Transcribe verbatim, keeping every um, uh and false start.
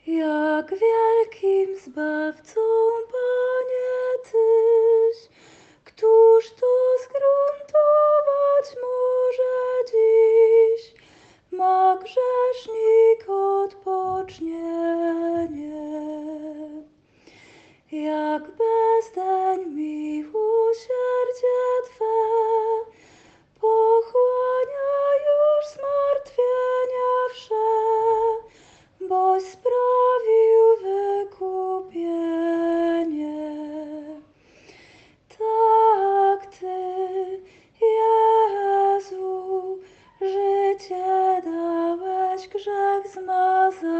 Jak wielkim Zbawcą, Panie, Tyś, któż to zgruntować może dziś? Ma grzesznik odpocznienie. Jak bezdeń miłosierdzie Twe pochłania już zmartwienia wsze, boś sprawił wykupienie. Tak Ty, Jezu, życie dałeś, grzech zmazałeś.